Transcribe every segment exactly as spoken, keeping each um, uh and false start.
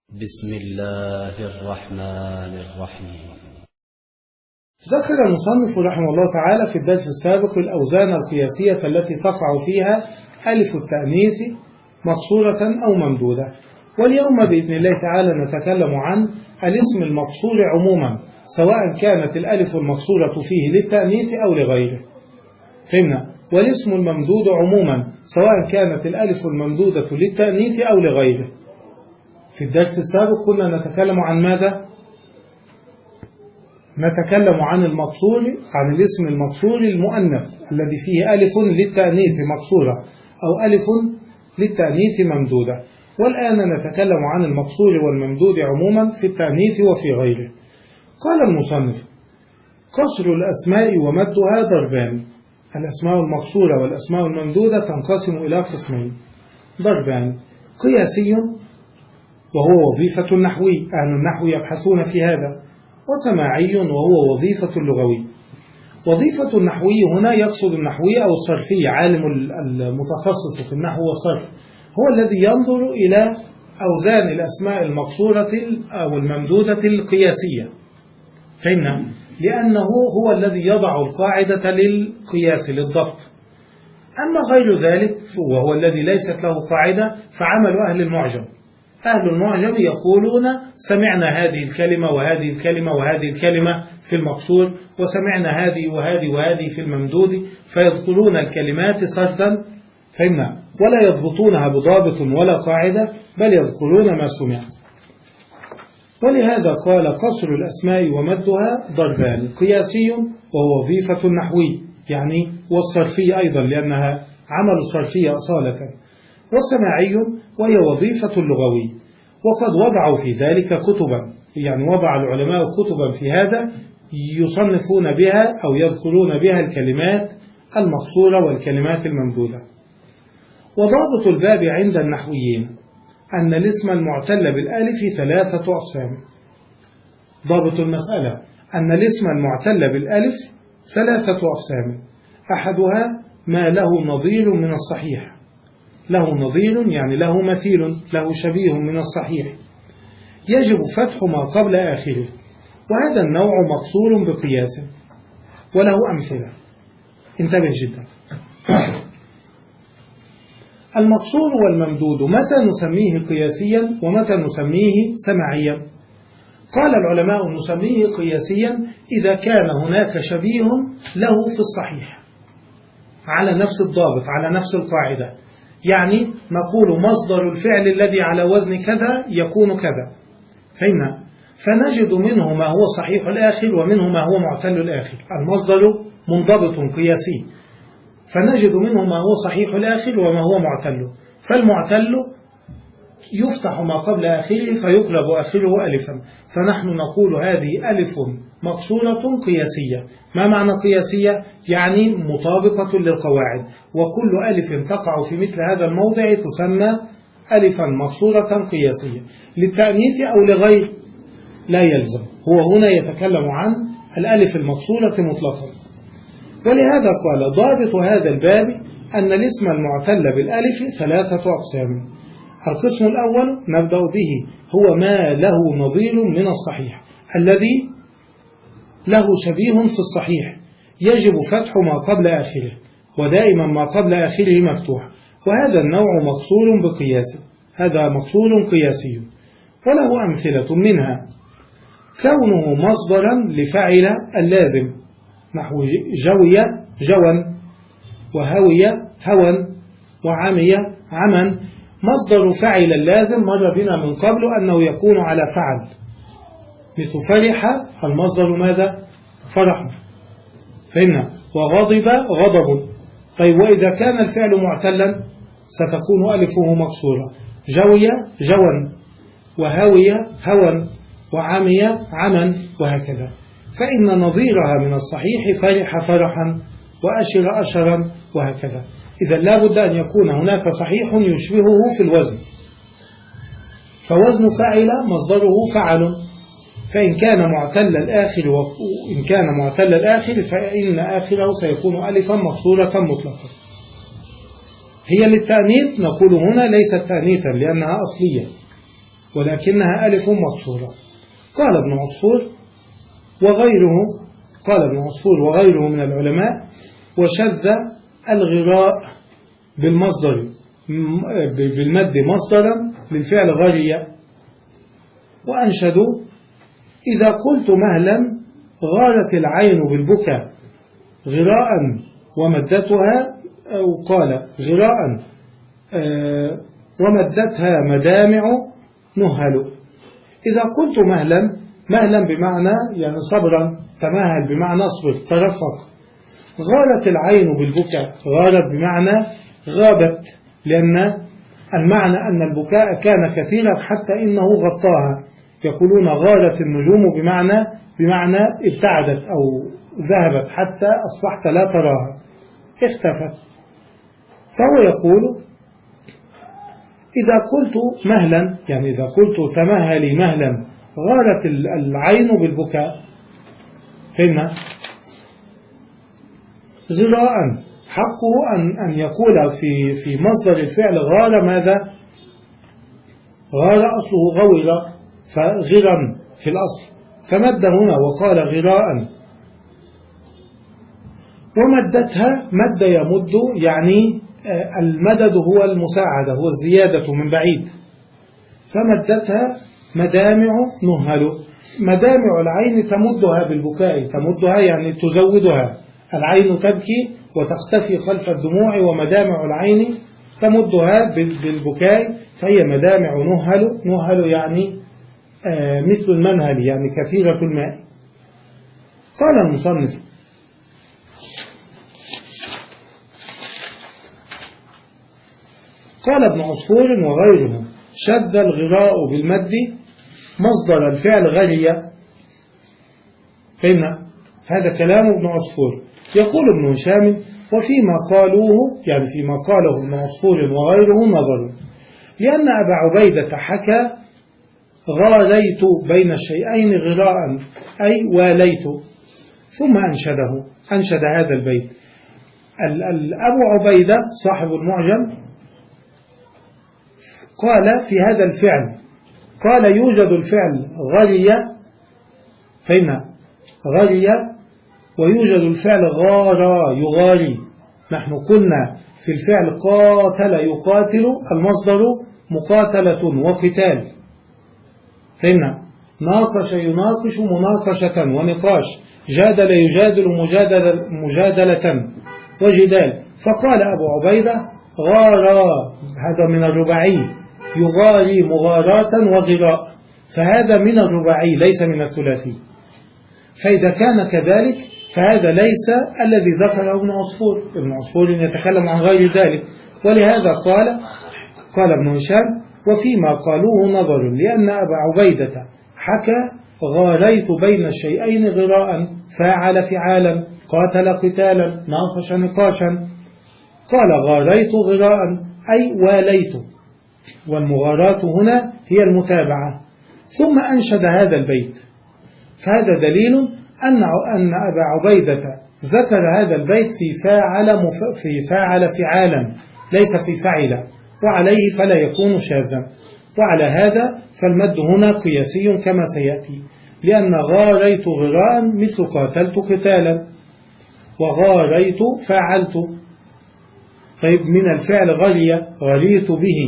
بسم الله الرحمن الرحيم. ذكر المصنف رحمه الله تعالى في الدرس السابق الأوزان القياسية التي تقع فيها ألف التأنيث مقصورة أو ممدودة، واليوم بإذن الله تعالى نتكلم عن الاسم المقصور عموما، سواء كانت الألف المقصورة فيه للتأنيث أو لغيره. فهمنا؟ والاسم الممدود عموما، سواء كانت الألف الممدودة للتأنيث أو لغيره. في الدرس السابق كنا نتكلم عن ماذا؟ نتكلم عن المقصور، عن الاسم المقصور المؤنث الذي فيه ألف للتأنيث مقصورة أو ألف للتأنيث ممدودة، والآن نتكلم عن المقصور والممدود عموما في التأنيث وفي غيره. قال المصنف: قصر الأسماء ومدها ضربان. الأسماء المقصورة والأسماء الممدودة تنقسم إلى قسمين: ضربان قياسي وهو وظيفة النحوي، أهل النحو يبحثون في هذا، وسماعي وهو وظيفة اللغوي. وظيفة النحوي هنا يقصد النحوي أو الصرفي، عالم المتخصص في النحو والصرف، هو الذي ينظر إلى أوزان الأسماء المقصورة أو الممدودة القياسية. فهمنا؟ لأنه هو الذي يضع القاعدة للقياس للضبط. أما غير ذلك وهو الذي ليست له قاعدة فعمل أهل المعجم. أهل المعجم يقولون سمعنا هذه الكلمة وهذه الكلمة وهذه الكلمة في المقصور، وسمعنا هذه وهذه وهذه في الممدود، فيذكرون الكلمات سردا، فهمنا، ولا يضبطونها بضابط ولا قاعدة، بل يذكرون ما سمع. ولهذا قال: قصر الأسماء ومدها ضربان، قياسي وهو وظيفة النحوي يعني والصرفي أيضا لأنها عمل الصرفية أصالة، والسماعي وهي وظيفة اللغوي. وقد وضعوا في ذلك كتبا، يعني وضع العلماء كتبا في هذا يصنفون بها أو يذكرون بها الكلمات المقصورة والكلمات الممدودة. وضابط الباب عند النحويين أن الاسم المعتل بالألف ثلاثة أقسام. ضابط المسألة أن الاسم المعتل بالألف ثلاثة أقسام: أحدها ما له نظير من الصحيح، له نظير يعني له مثيل، له شبيه من الصحيح، يجب فتح ما قبل آخره، وهذا النوع مقصور بقياس، وله أمثلة. انتبه جدا. المقصور والممدود متى نسميه قياسيا ومتى نسميه سماعيا؟ قال العلماء: نسميه قياسيا إذا كان هناك شبيه له في الصحيح على نفس الضابط، على نفس القاعدة، يعني نقول مصدر الفعل الذي على وزن كذا يكون كذا، فهمنا؟ فنجد منه ما هو صحيح الآخر ومنه ما هو معتل الآخر. المصدر منضبط قياسي، فنجد منه ما هو صحيح الآخر وما هو معتل، فالمعتل يفتح ما قبل آخره فيقلب آخره ألفا، فنحن نقول هذه ألف مقصورة قياسية. ما معنى قياسية؟ يعني مطابقة للقواعد، وكل ألف تقع في مثل هذا الموضع تسمى ألفا مقصورة قياسية. للتأنيث أو لغير لا يلزم، هو هنا يتكلم عن الألف المقصورة مطلقا. ولهذا قال: ضابط هذا الباب أن الاسم المعتل بالألف ثلاثة أقسام. القسم الأول نبدأ به هو ما له نظير من الصحيح، الذي له شبيه في الصحيح، يجب فتح ما قبل آخره، ودائما ما قبل آخره مفتوح، وهذا النوع مقصور بقياس، هذا مقصور قياسي، وله أمثلة منها كونه مصدرا لفعل اللازم، نحو جوي جوا، وهوي هوا، وعمي عما. مصدر فعل اللازم مر بنا من قبل أنه يكون على فعل، مثل فرح، المصدر ماذا؟ فرح، فهمنا؟ وغضب غضب. طيب وإذا كان الفعل معتلا ستكون ألفه مكسورة: جوي جوا، وهوي هوا، وعمي عما، وهكذا. فإن نظيرها من الصحيح فرح فرحا، وأشر أشرا، وهكذا. إذا لا بد أن يكون هناك صحيح يشبهه في الوزن، فوزن فعل مصدره فعل، فإن كان معتل الآخر وإن كان معتل الآخر فإن آخره سيكون ألفا مقصورة مطلقا. هي للتأنيث نقول هنا ليست تأنيثا لأنها أصلية، ولكنها ألف مكسورة. قال ابن عصفور وغيره قال ابن عصفور وغيره من العلماء وشذ الغراء بالمصدر بالمد مصدرا للفعل غري، وأنشدوا إذا قلت مهلا غارت العين بالبكاء غراء ومدتها، أو قال غراء آه ومدتها مدامع نهل. إذا قلت مهلا، مهلا بمعنى يعني صبرا، تمهل بمعنى اصبر ترفق. غارت العين بالبكاء، غارت بمعنى غابت، لأن المعنى أن البكاء كان كثيرا حتى إنه غطاها. يقولون غارت النجوم بمعنى بمعنى ابتعدت أو ذهبت حتى أصبحت لا تراها، اختفت. فهو يقول إذا قلت مهلا، يعني إذا قلت تمهلي مهلا غارت العين بالبكاء، فهمنا غراء حقه أن أن يقول في في مصدر الفعل غار ماذا؟ غار أصله غور، فغرا في الأصل، فمد هنا وقال غراء. ومدتها مد يمد، يعني المدد هو المساعدة، هو الزيادة من بعيد. فمدتها مدامع نهل. مدامع العين تمدها بالبكاء، تمدها يعني تزودها. العين تبكي وتختفي خلف الدموع، ومدامع العين تمدها بالبكاء، فهي مدامع نهل. نهل يعني آه مثل المنهل، يعني كثيرة الماء. قال المصنف قال ابن عصفور وغيره شذ الغراء بالمد مصدر الفعل غري. فهمنا هذا كلام ابن عصفور. يقول ابن هشام وفيما قالوه، يعني فيما قاله ابن عصفور وغيره نظر، لأن أبا عبيدة حكى غاريت بين الشيئين غراء أي واليت، ثم أنشده أنشد هذا البيت. أبو عبيدة صاحب المعجم قال في هذا الفعل، قال يوجد الفعل غري، فهمنا غري، ويوجد الفعل غارا يغاري. نحن قلنا في الفعل قاتل يقاتل، المصدر مقاتلة وقتال، فهمنا ناقش يناقش مناقشة ونقاش، جادل يجادل مجادلة, مجادلة وجدال. فقال أبو عبيدة غارا، هذا من الرباعي، يغاري مغاراة وغراء، فهذا من الرباعي ليس من الثلاثي. فإذا كان كذلك فهذا ليس الذي ذكره ابن عصفور. ابن عصفور يتكلم عن غير ذلك، ولهذا قال قال ابن هشام وفيما قالوه نظر، لأن أبا عبيدة حكى غاريت بين الشيئين غراء، فاعل فعالا، قاتل قتالا، ناقش نقاشا. قال غاريت غراء أي واليت، والمغاراة هنا هي المتابعة. ثم أنشد هذا البيت، فهذا دليل أن أن أبا عبيدة ذكر هذا البيت في فاعل في فاعل فعالا، ليس في فعل، وعليه فلا يكون شاذا. وعلى هذا فالمد هنا قياسي كما سيأتي، لأن غاريت غراء مثل قاتلت قتالا، وغاريت فعلت. طيب من الفعل غري، غريت به.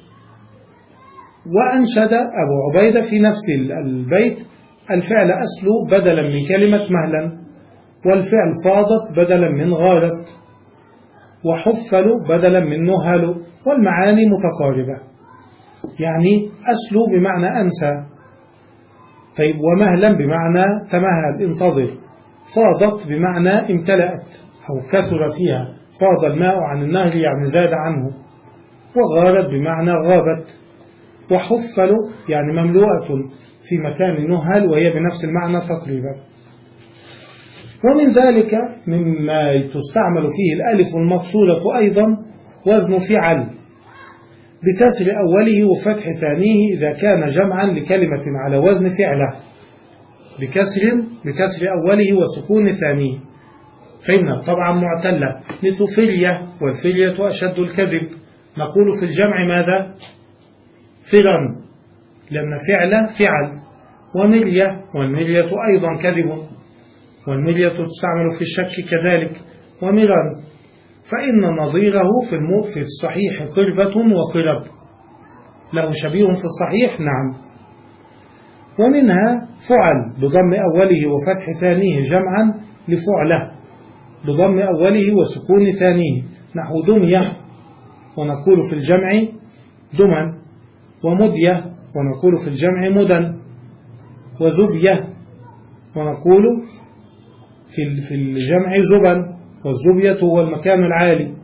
وأنشد أبو عبيدة في نفس البيت الفعل أسلو بدلا من كلمة مهلا، والفعل فاضت بدلا من غارت، وحفل بدلا من نهل، والمعاني متقاربة. يعني أسلو بمعنى أنسى، طيب ومهلا بمعنى تمهل انتظر، فاضت بمعنى امتلأت أو كثر فيها، فاض الماء عن النهر يعني زاد عنه، وغارت بمعنى غابت، وحفل يعني مملوءة في مكان نهل، وهي بنفس المعنى تقريبا. ومن ذلك مما تستعمل فيه الألف المقصورة أيضا وزن فعل بكسر أوله وفتح ثانيه إذا كان جمعا لكلمة على وزن فعله، بكسر بكسر أوله وسكون ثانيه، فإن طبعا معتلة مثل فلية، والفلية أشد الكذب. نقول في الجمع ماذا؟ فرا، لأن فعل فعل، وملية، والملية أيضا كذب، والملية تستعمل في الشك كذلك، ومرا. فإن نظيره في الصحيح قربة وقرب، له شبيه في الصحيح. نعم. ومنها فعل بضم أوله وفتح ثانيه جمعا لفعله، بضم أوله وسكون ثانيه، نحو دمية ونقول في الجمع دما، ومدية ونقول في الجمع مدا، وزبية ونقول في الجمع زبا، والزبية هو المكان العالي،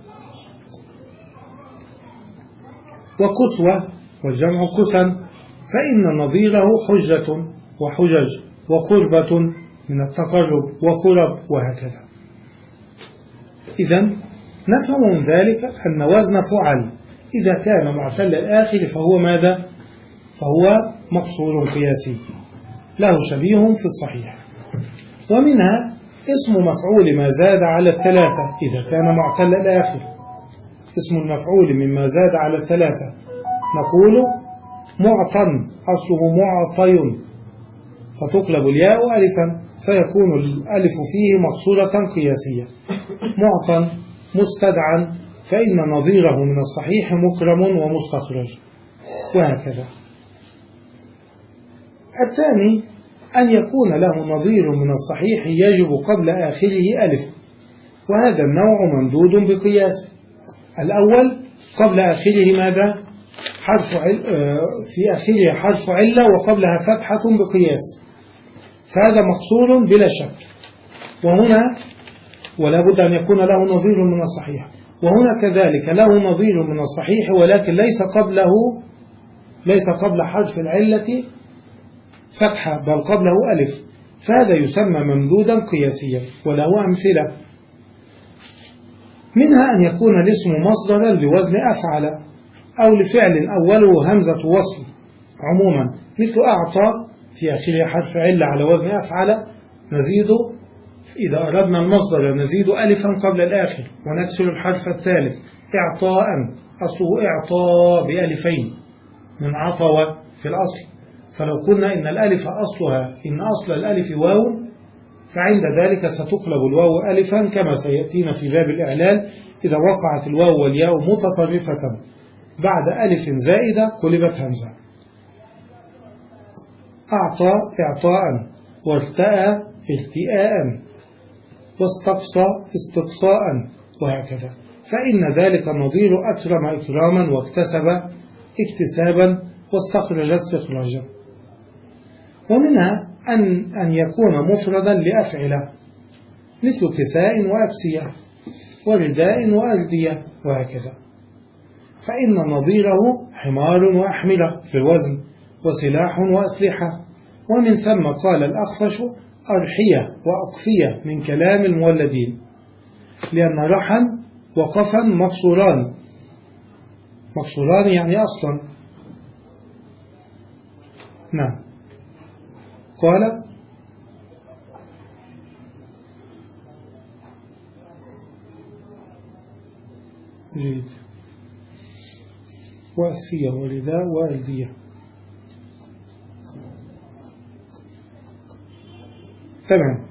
وكسوة والجمع كسا. فإن نظيره حجة وحجج وقربة من التقرب وقرب، وهكذا. إذن نفهم من ذلك أن وزن فعل إذا كان معتل الآخر فهو ماذا؟ فهو مقصور قياسي له شبيه في الصحيح. ومنها اسم مفعول ما زاد على الثلاثة إذا كان معتل الآخر. اسم المفعول مما زاد على الثلاثة نقول معطن، أصله معطي، فتقلب الياء ألفا فيكون الألف فيه مقصورة قياسية. معطن مستدعا، فإن نظيره من الصحيح مكرم ومستخرج، وهكذا. الثاني أن يكون له نظير من الصحيح يجب قبل آخره ألف، وهذا النوع ممدود بقياس. الأول قبل آخره ماذا؟ حرف عل... في آخره حرف علة وقبلها فتحة بقياس، فهذا مقصور بلا شك. وهنا ولا بد أن يكون له نظير من الصحيح، وهنا كذلك له نظير من الصحيح ولكن ليس قبله ليس قبل حرف العلة فتحة بل قبله ألف، فهذا يسمى ممدودا قياسيا، وله أمثلة. منها أن يكون الاسم مصدرا لوزن أفعل، أو لفعل أوله همزة وصل عموما، مثل أعطى في آخره حرف علة على وزن أفعل، نزيد إذا أردنا المصدر نزيد ألفا قبل الآخر ونكسر الحرف الثالث. إعطاء أصله إعطاء بألفين من عطوة في الأصل، فلو قلنا إن الألف أصلها إن أصل الألف واو، فعند ذلك ستقلب الواو ألفا كما سيأتينا في باب الإعلال. إذا وقعت الواو والياء متطرفة بعد ألف زائدة قلبت همزة. أعطى إعطاء، وارتأى ارتئاء، واستقصى استقصاء، وهكذا. فإن ذلك نظير أكرم إكراما، واكتسب اكتسابا، واستخرج استخراجا. ومنها أن, أن يكون مفردا لأفعلة، مثل كساء وأكسية، ورداء وأردية، وهكذا. فإن نظيره حمار وأحملة في الوزن، وسلاح وأسلحة. ومن ثم قال الأخفش أرحية وأقفية من كلام المولدين، لأن رحا وقفا مقصوران، مقصوران يعني أصلا. نعم. قال جيد وأكسية ورداء وأردية. تمام.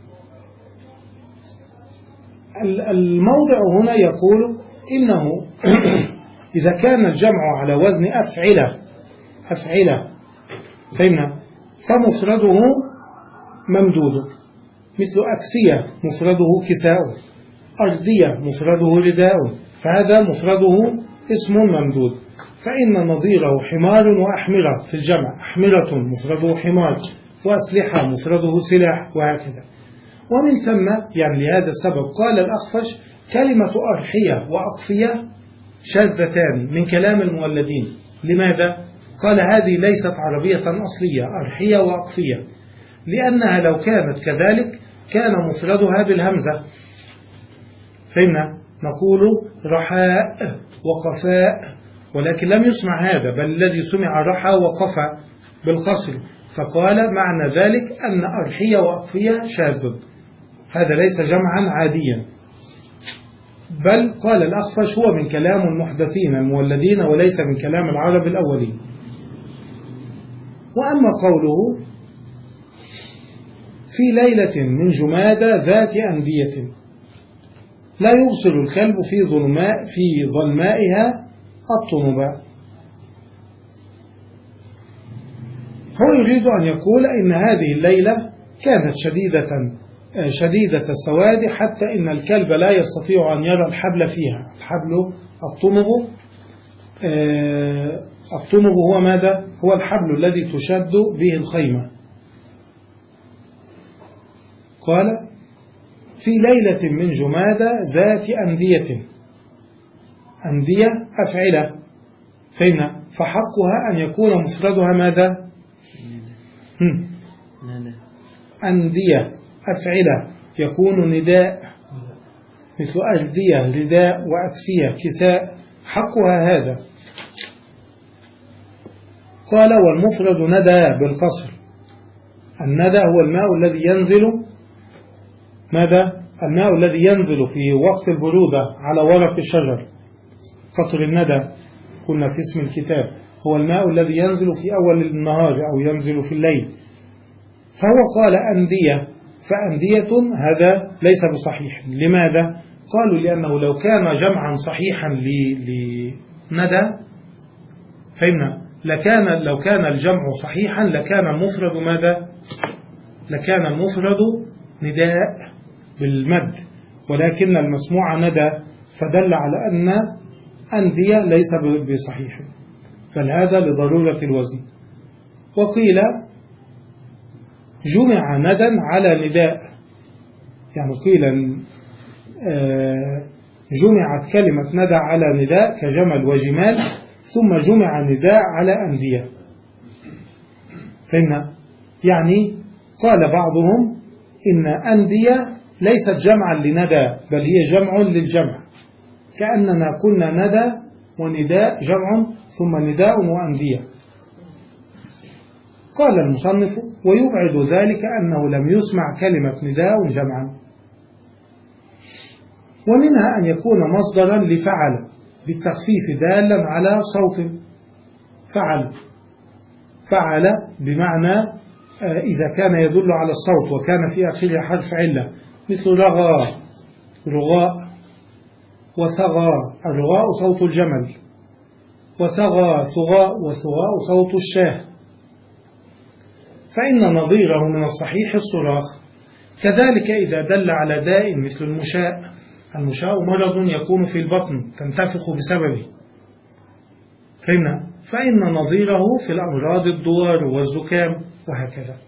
الموضع هنا يقول إنه إذا كان الجمع على وزن أفعلة أفعلة فهمنا، فمفرده ممدود، مثل أكسية مفرده كساء، أردية مفرده رداء، فهذا مفرده اسم ممدود. فإن نظيره حمار وأحمرة في الجمع، أحمرة مفرده حمار، وأسلحة مفرده سلاح، وهكذا. ومن ثم يعني لهذا السبب قال الأخفش كلمة أرحية وأقفية شاذتان من كلام المولدين. لماذا؟ قال هذه ليست عربية أصلية، أرحية وأقفية، لأنها لو كانت كذلك كان مفردها بالهمزة، فهمنا؟ نقول رحاء وقفاء، ولكن لم يسمع هذا، بل الذي سمع رحى وقفى بالقصر، فقال معنى ذلك أن أرحية وأقفية شاذ، هذا ليس جمعا عاديا، بل قال الأخفش هو من كلام المحدثين المولدين وليس من كلام العرب الأولين. وأما قوله في ليلة من جمادى ذات أندية لا يبصر الكلب في ظلماء في ظلمائها الطنباء، هو يريد أن يقول إن هذه الليلة كانت شديدة شديدة السواد حتى إن الكلب لا يستطيع أن يرى الحبل فيها. الحبل الطنب، الطنب هو ماذا؟ هو الحبل الذي تشد به الخيمة. قال في ليلة من جمادى ذات أندية، أندية أفعلة، فإن فحقها أن يكون مفردها ماذا؟ أندية أفعلة يكون نداء، مثل أردية رداء وأكسية كساء، حقها هذا. قال والمفرد ندى بالقصر. الندى هو الماء الذي ينزل ماذا؟ الماء الذي ينزل في وقت البرودة على ورق الشجر، قطر الندى قلنا في اسم الكتاب، هو الماء الذي ينزل في أول النهار أو ينزل في الليل. فهو قال أندية، فأندية هذا ليس بصحيح. لماذا؟ قالوا لأنه لو كان جمعا صحيحا لندى فإن لكان لو كان الجمع صحيحا لكان المفرد ماذا؟ لكان المفرد نداء بالمد، ولكن المسموع ندى، فدل على أن أندية ليس بصحيح، بل هذا لضرورة الوزن. وقيل جمع ندى على نداء، يعني قيل جمعت كلمة ندى على نداء كجمل وجمال، ثم جمع نداء على أندية. فإن يعني قال بعضهم إن أندية ليست جمعا لندى بل هي جمع للجمع، كأننا قلنا ندى ونداء جمع ثم نداء وأندية. قال المصنف ويبعد ذلك أنه لم يسمع كلمة نداء جمعا. ومنها أن يكون مصدرا لفعل بالتخفيف دالا على صوت، فعل فعل بمعنى إذا كان يدل على الصوت وكان في آخره حرف علة، مثل رغى رغاء، وثغى الرغاء صوت الجمل، وثغى ثغاء وثغاء صوت الشاه، فإن نظيره من الصحيح الصراخ. كذلك إذا دل على داء مثل المشاء، المشاء مرض يكون في البطن تنتفخ بسببه، فإن فإن نظيره في الأمراض الدوار والزكام وهكذا.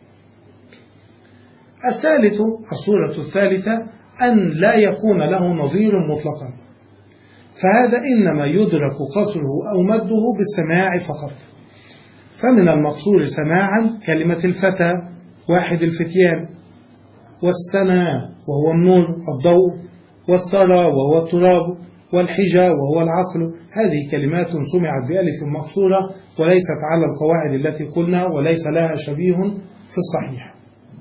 الثالث الصورة الثالثة أن لا يكون له نظير مطلقا، فهذا إنما يدرك قصره أو مده بالسماع فقط. فمن المقصور سماعا كلمة الفتى واحد الفتيان، والسنا وهو النور الضوء، والثرى وهو التراب، والحجى وهو العقل. هذه كلمات سمعت بألف مقصورة وليست على القواعد التي قلنا وليس لها شبيه في الصحيح.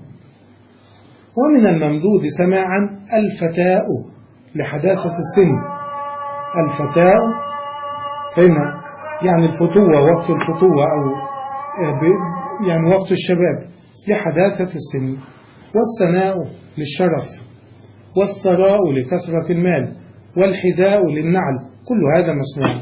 ومن الممدود سماعا الفتاء لحداثة السن، الفتاء فإن يعني الفتوة وقت الفتوة أو يعني وقت الشباب لحداثة السن، والسناء للشرف، والثراء لكثرة المال، والحذاء للنعل، كل هذا مسموع.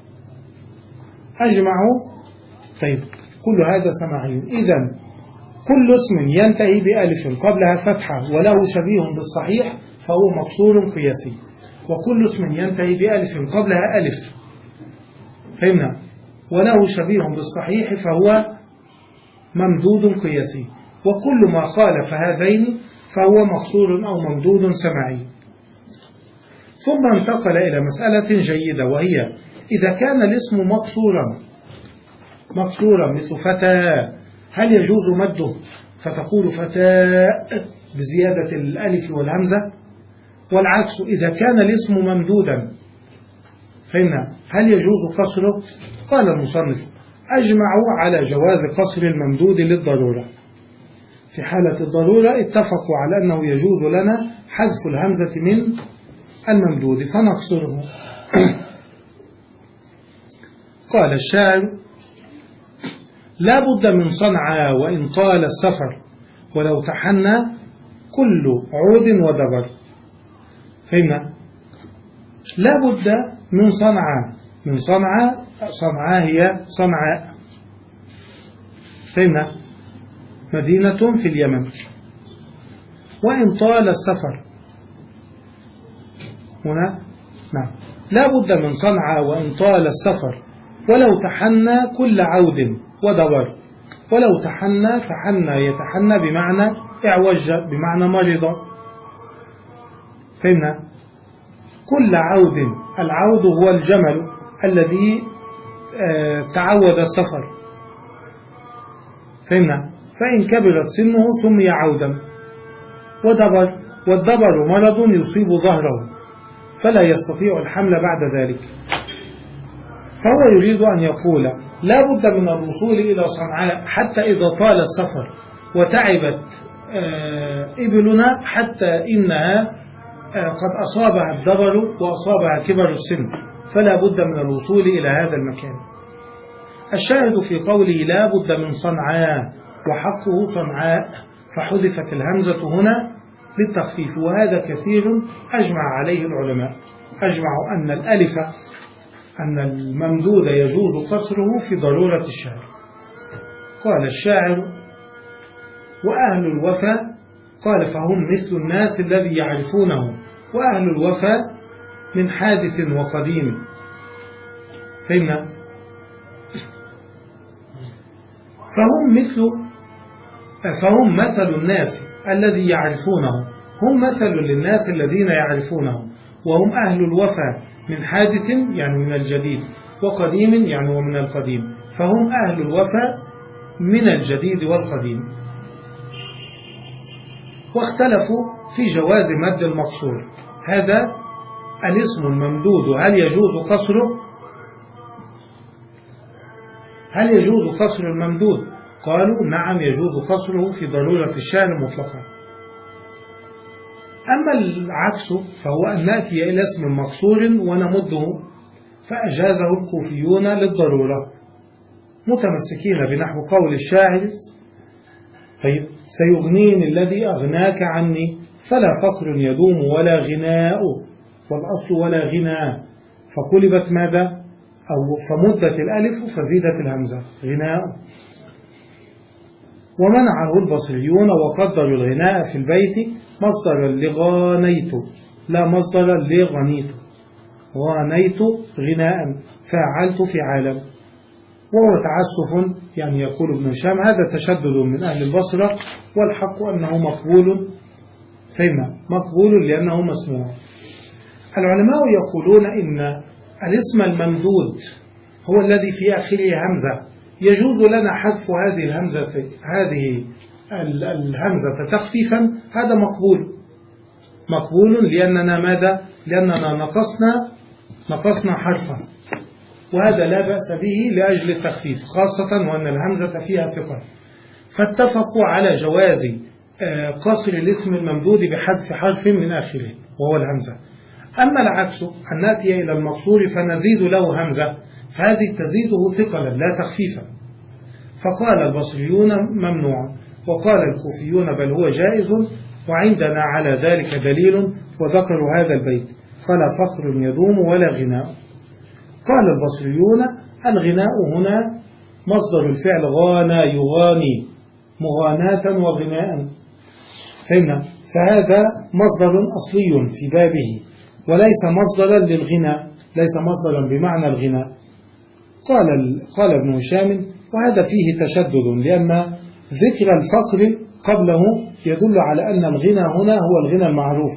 أجمعوا طيب كل هذا سماعي. إذن كل اسم ينتهي بألف قبلها فتحة وله شبيه بالصحيح فهو مقصور قياسي، وكل اسم ينتهي بألف قبلها ألف فهمنا وله شبيه بالصحيح فهو ممدود قياسي، وكل ما خالف هذين فهو مقصور أو ممدود سماعي. ثم انتقل إلى مسألة جيدة، وهي إذا كان الاسم مقصورا مقصورا مثل فتى، هل يجوز مده فتقول فتاء بزيادة الألف والهمزة؟ والعكس إذا كان الاسم ممدودا فإن هل يجوز قصره؟ قال المصنف أجمعوا على جواز قصر الممدود للضرورة. في حالة الضرورة اتفقوا على أنه يجوز لنا حذف الهمزة من الممدود فنقصره. لا بد من صنعاء وإن طال السفر ولو تحنى كل عود ودبر. فهمنا؟ لا بد من صنعاء، من صنعاء، صنعاء هي صنعاء، فهمنا؟ مدينة في اليمن. وإن طال السفر هنا نعم لا بد من صنعاء وإن طال السفر ولو تحنى كل عود ودبر. ولو تحنى، تحنى يتحنى بمعنى اعوج، بمعنى مرض، فهمنا؟ كل عود، العود هو الجمل الذي تعود السفر، فهمنا؟ فإن كبرت سنه سمي عودا. ودبر، والدبر مرض يصيب ظهره فلا يستطيع الحمل بعد ذلك. فهو يريد أن يقول لا بد من الوصول إلى صنعاء حتى إذا طال السفر وتعبت إبلنا حتى إنها قد أصابها الدبر وأصابها كبر السن، فلا بد من الوصول إلى هذا المكان. الشاهد في قوله لا بد من صنعاء وحقه صنعاء، فحذفت الهمزة هنا للتخفيف، وهذا كثير أجمع عليه العلماء، أجمعوا أن الألف أن الممدود يجوز قصره في ضرورة الشعر. قال الشاعر وأهل الوفاء، قال فهم مثل الناس الذي يعرفونه، وأهل الوفاء من حادث وقديم، فهمنا؟ فهم مثل فهم مثل الناس الذي يعرفونه، هم مثل للناس الذين يعرفونه، وهم أهل الوفاء من حادث يعني من الجديد، وقديم يعني ومن القديم، فهم أهل الوفاء من الجديد والقديم. واختلفوا في جواز مد المقصور، هذا الاسم الممدود هل يجوز قصره؟ هل يجوز قصر الممدود؟ قالوا نعم يجوز قصره في ضرورة الشعر مطلقا. أما العكس فهو أن نأتي إلى اسم مقصور ونمده، فأجازه الكوفيون للضرورة متمسكين بنحو قول الشاعر طيب سيغنيني الذي أغناك عني فلا فقر يدوم ولا غناء، والأصل ولا غناء، فقلبت ماذا؟ أو فمدت الألف فزيدت الهمزة غناء. ومنعه البصريون وقدروا الغناء في البيت مصدرا لغانيت لا مصدرا لغنيت، غانيت غناء فعلت فعالا، وهو تعسف يعني يقول ابن هشام هذا تشدد من أهل البصرة، والحق أنه مقبول، فهمنا؟ مقبول لأنه مسموع. العلماء يقولون إن الاسم الممدود هو الذي في آخره همزة، يجوز لنا حذف هذه الهمزة هذه الهمزة تخفيفا، هذا مقبول مقبول لأننا ماذا؟ لأننا نقصنا نقصنا حرفا، وهذا لا بأس به لأجل التخفيف، خاصة وأن الهمزة فيها ثقل، فاتفقوا على جواز قصر الاسم الممدود بحذف حرف من آخره وهو الهمزة. أما العكس أن نأتي إلى المقصور فنزيد له همزة، فهذه تزيده ثقلا لا تخفيفا، فقال البصريون ممنوع، وقال الكوفيون بل هو جائز، وعندنا على ذلك دليل وذكروا هذا البيت فلا فقر يدوم ولا غناء. قال البصريون الغناء هنا مصدر الفعل غانى يغاني مغاناة وغناء، فهمنا؟ فهذا مصدر أصلي في بابه وليس مصدرا للغناء، ليس مصدرا بمعنى الغناء. قال قال ابن هشام وهذا فيه تشدد، لأن ذكر الفقر قبله يدل على أن الغنى هنا هو الغنى المعروف،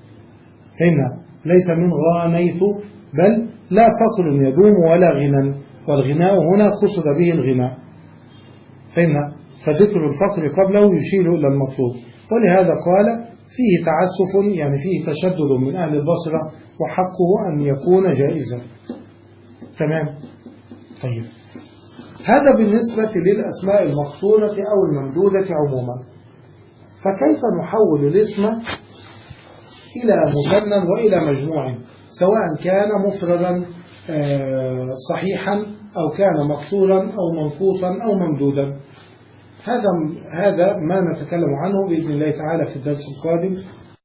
فهمنا؟ ليس من غانيت، بل لا فقر يدوم ولا غنى، والغناء هنا قصد به الغناء، فهمنا؟ فذكر الفقر قبله يشير إلى المطلوب، ولهذا قال فيه تعسف يعني فيه تشدد من أهل البصرة، وحقه أن يكون جائزا. تمام؟ طيب هذا بالنسبة للأسماء المقصورة أو الممدودة عموما. فكيف نحول الاسم إلى مثنى وإلى مجموع، سواء كان مفردا صحيحا أو كان مقصورا أو منقوصا أو ممدودا. هذا هذا ما نتكلم عنه بإذن الله تعالى في الدرس القادم.